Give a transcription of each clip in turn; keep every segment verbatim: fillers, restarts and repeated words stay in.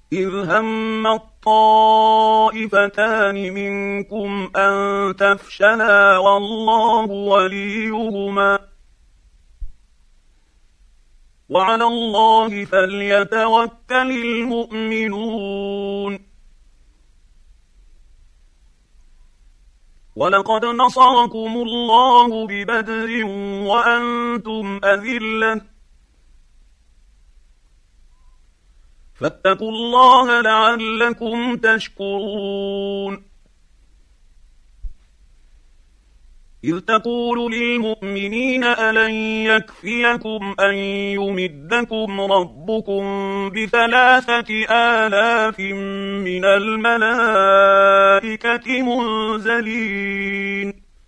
إذ هم الطائفتان منكم أن تفشلا والله وليهما وعلى الله فليتوكل المؤمنون. ولقد نصركم الله ببدر وأنتم أذلة فاتقوا الله لعلكم تشكرون. إذ تقول للمؤمنين ألن يكفيكم أن يمدكم ربكم بثلاثة آلاف من الملائكة منزلين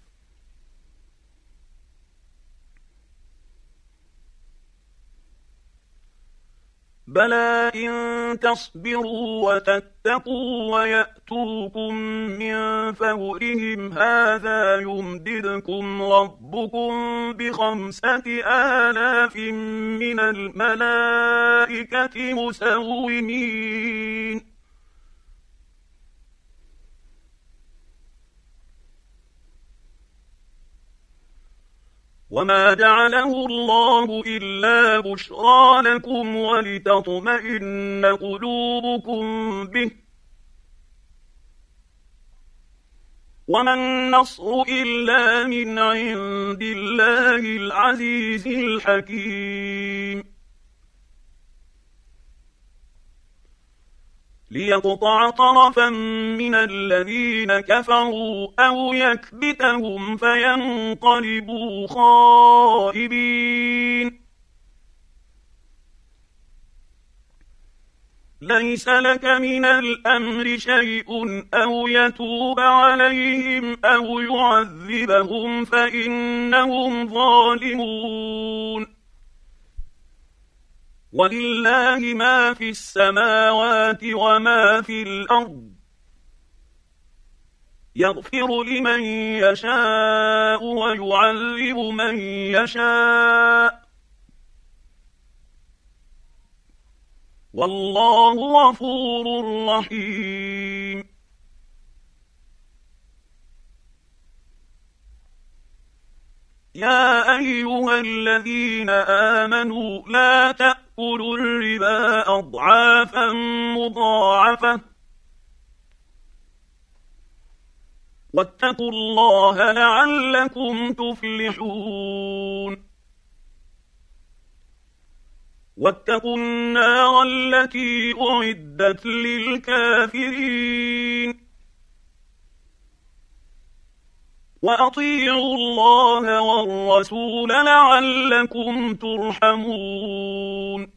بلى إن تصبروا وتتقوا ويأتوكم من فورهم هذا يمددكم ربكم بخمسة آلاف من الملائكة مسومين. وما جعله الله إلا بشرى لكم ولتطمئن قلوبكم به وما النصر إلا من عند الله العزيز الحكيم. ليقطع طرفا من الذين كفروا أو يكبتهم فينقلبوا خائبين. ليس لك من الأمر شيء أو يتوب عليهم أو يعذبهم فإنهم ظالمون. ولله ما في السماوات وما في الأرض يغفر لمن يشاء ويعذب من يشاء والله غفور رحيم. يا أيها الذين آمنوا لا تأكلوا الربا أضعافا مضاعفة واتقوا الله لعلكم تفلحون. واتقوا النار التي أعدت للكافرين وأطيعوا الله والرسول لعلكم ترحمون.